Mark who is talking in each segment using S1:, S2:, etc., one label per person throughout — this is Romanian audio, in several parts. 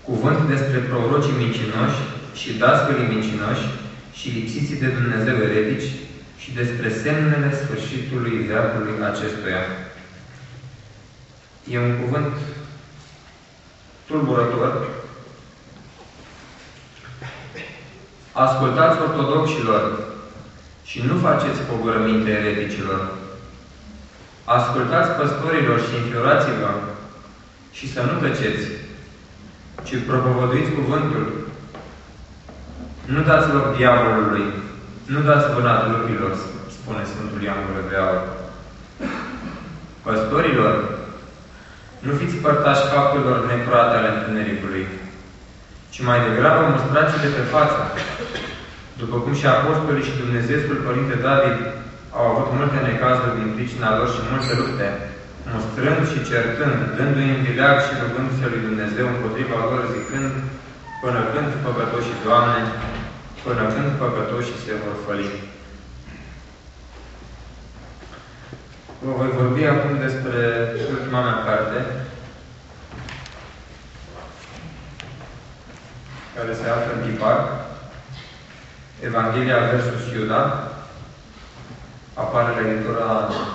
S1: cuvânt despre prorocii mincinoși și dascălii mincinoși și lipsiții de Dumnezeu eretici și despre semnele sfârșitului veacului acestuia. E un cuvânt tulburător. Ascultați ortodoxilor și nu faceți pogorăminte ereticilor. Ascultați păstorilor și înfioraților și să nu tăceți, ci propovăduiți cuvântul. Nu dați loc diavolului, nu dați vânat lupilor, spune Sfântul Ioan Gură de Aur. Păstorilor, nu fiți părtași faptelor necurate ale întunericului, ci mai degrabă mustrați-le pe față, după cum și apostolii și Dumnezeul Părinte David au avut multe necazuri din pricina lor și multe lupte, mustrând și certând, dându-i în vileag și rugându-se lui Dumnezeu împotriva lor, zicând, până când păcătoșii, Doamne, până când păcătoșii se vor făli. Vă voi vorbi acum despre ultima mea carte, care se află în tipar, Evanghelia versus Iuda, apare la editura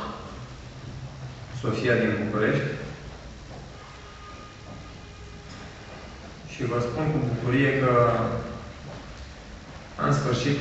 S1: Sofia din București. Și vă spun cu bucurie că în sfârșit,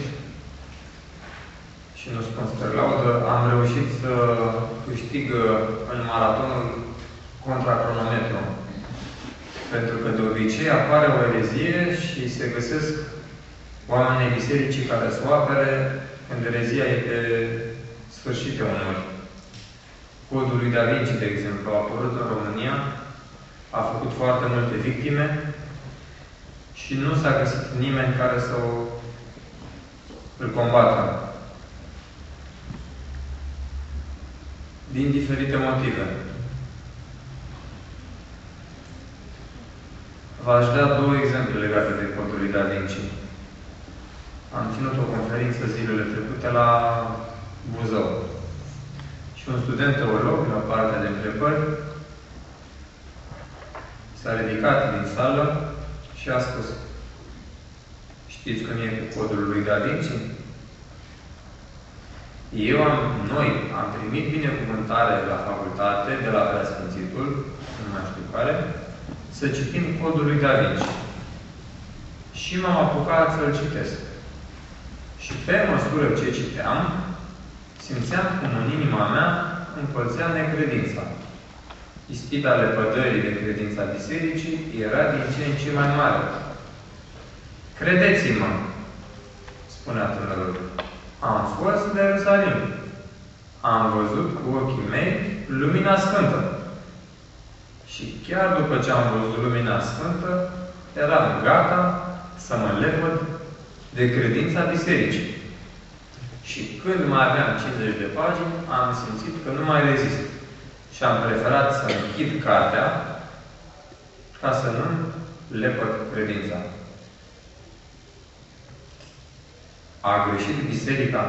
S1: și nu spun spre laudă, am reușit să câștig în maratonul contra cronometru. Pentru că de obicei apare o erezie și se găsesc oamenii bisericii care să o apere când erezia e pe sfârșite uneori. Codul lui Da Vinci, de exemplu, a apărut în România, a făcut foarte multe victime și nu s-a găsit nimeni care să îl combată. Din diferite motive. V-aș da două exemple legate de codul lui Da Vinci. Am ținut o conferință zilele trecute la Buzău. Și un student teolog, la partea de întrebări, s-a ridicat din sală și a spus: știți cum e cu codul lui Da Vinci? Noi am primit binecuvântare la facultate, de la Preasfințitul, nu mai știu care, să citim codul lui Da Vinci. Și m-am apucat să-l citesc. Și pe măsură ce citeam, simțeam cum în inima mea încălzea necredința. Ispita lepădării de credința bisericii era din ce în ce mai mare. Credeți-mă, spunea tânărul, am fost la Ierusalim. Am văzut cu ochii mei lumina sfântă. Și chiar după ce am văzut lumina sfântă, eram gata să mă lepăd de credința bisericii. Și când mai aveam 50 de pagini, am simțit că nu mai rezist. Și am preferat să închid cartea ca să nu lepăd credința. A greșit biserica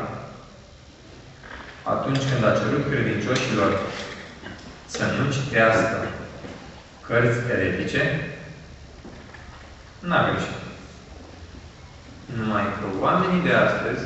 S1: atunci când a cerut credincioșilor să nu citească cărți eretice? N-a greșit. Numai că oamenii de astăzi,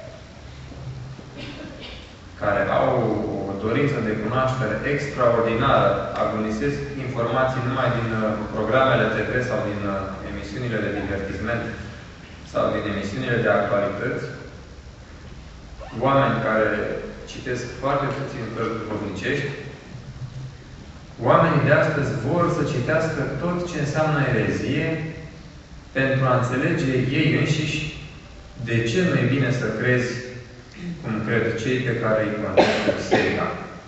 S1: care au o dorință de cunoaștere extraordinară, agonisesc informații numai din programele TV sau din emisiunile de divertisment sau din emisiunile de actualități, oameni care citesc foarte puțin cărți duhovnicești, oamenii de astăzi vor să citească tot ce înseamnă erezie pentru a înțelege ei înșiși de ce nu e bine să crezi cum cred cei pe care îi conduce biserica.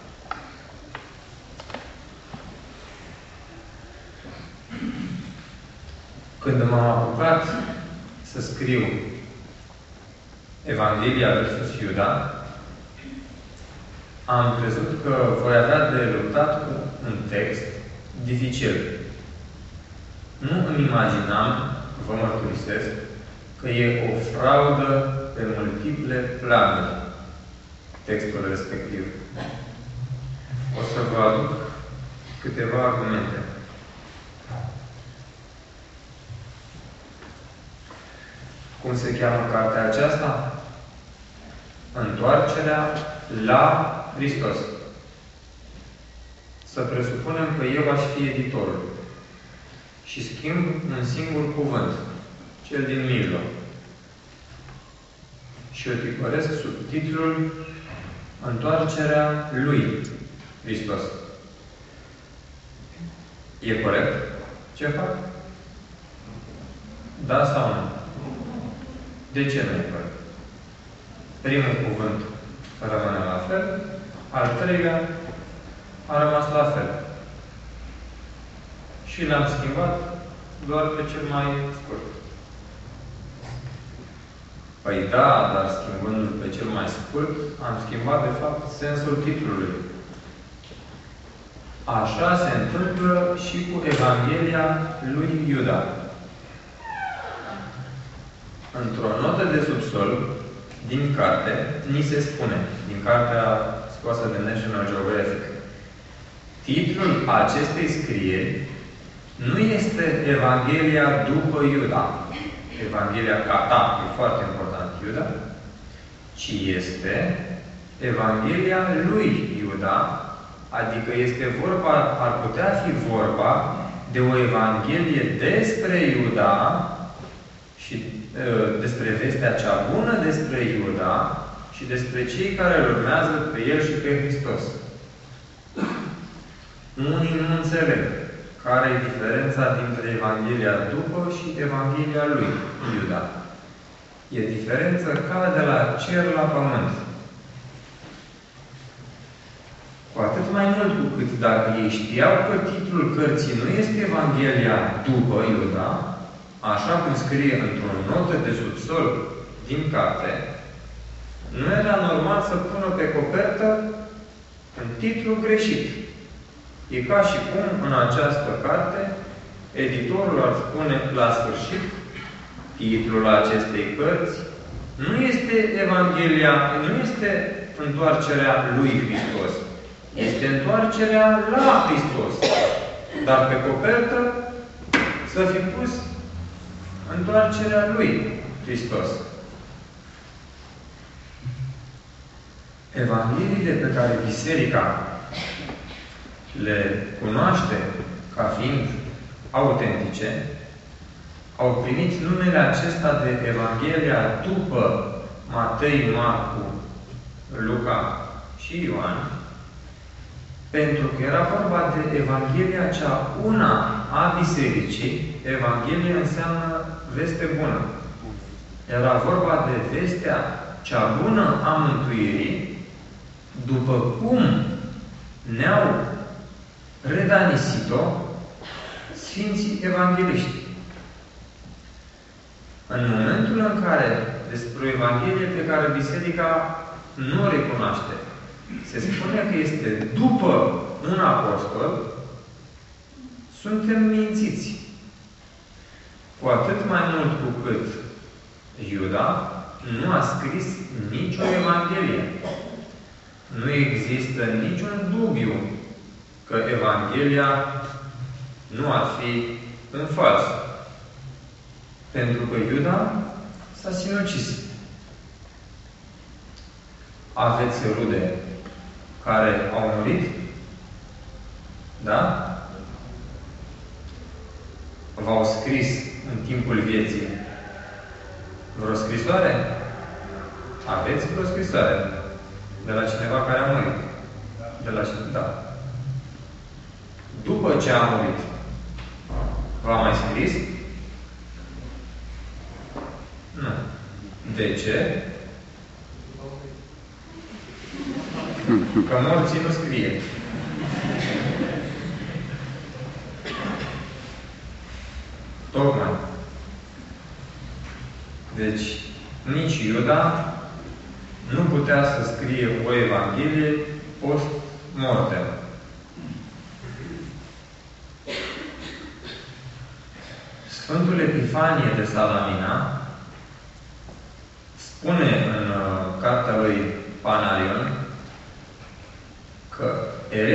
S1: Când m-am apucat să scriu Evanghelia versus Iuda, am crezut că voi avea de luptat cu un text dificil. Nu îmi imaginam, vă mărturisesc, că e o fraudă pe multiple planuri textul respectiv. O să vă aduc câteva argumente. Cum se cheamă cartea aceasta? Întoarcerea la Hristos. Să presupunem că eu aș fi editorul și schimb un singur cuvânt, cel din mijloc. Și eu tipăresc subtitlul Întoarcerea lui Hristos. E corect ce fac? Da sau nu? De ce nu e corect? Primul cuvânt rămâne la fel, al treilea a rămas la fel. Și l-am schimbat doar pe cel mai scurt. Păi da, dar schimbându-l pe cel mai scurt, am schimbat de fapt sensul titlului. Așa se întâmplă și cu Evanghelia lui Iuda. Într-o notă de subsol din carte, ni se spune, din cartea scoasă de National Geographic, titlul acestei scrieri nu este Evanghelia după Iuda, Evanghelia Cata, e foarte important Iuda, ci este Evanghelia lui Iuda, adică este vorba, ar putea fi vorba de o Evanghelie despre Iuda și despre vestea cea bună despre Iuda și despre cei care îl urmează pe el și pe Hristos. Unii nu înțeleg care e diferența dintre Evanghelia după și Evanghelia lui Iuda. E diferență ca de la cer la pământ. Cu atât mai mult cu cât dacă ei știau că titlul cărții nu este Evanghelia după Iuda, așa cum scrie într-o notă de subsol din carte, nu era normal să pună pe copertă un titlu greșit. E ca și cum în această carte editorul ar spune la sfârșit, titlul acestei cărți nu este Evanghelia, nu este întoarcerea lui Hristos. Este întoarcerea la Hristos. Dar pe copertă să fi pus întoarcerea lui Hristos. Evangheliile pe care Biserica le cunoaște ca fiind autentice, au primit numele acesta de Evanghelia după Matei, Marcu, Luca și Ioan, pentru că era vorba de Evanghelia cea una a Bisericii. Evanghelia înseamnă veste bună. Era vorba de vestea cea bună a mântuirii, după cum ne-au redanisit-o Sfinții Evangheliști. În momentul în care despre o Evanghelie pe care Biserica nu o recunoaște, se spune că este după un apostol, suntem mințiți. Cu atât mai mult cu cât Iuda nu a scris nicio Evanghelie. Nu există niciun dubiu că Evanghelia nu ar fi în fals. Pentru că Iuda s-a sinucis. Aveți rude care au murit? Da? V-au scris în timpul vieții vreo scrisoare? Aveți vreo scrisoare de la cineva care a murit? De la cineva? Da. După ce a murit, v-a mai scris? Nu. De ce? Că morții nu scrie. Tocmai. Deci, nici Iuda nu putea să scrie o Evanghelie post-mortem. Sfântul Epifanie de Salamina spune în cartea lui Panarion că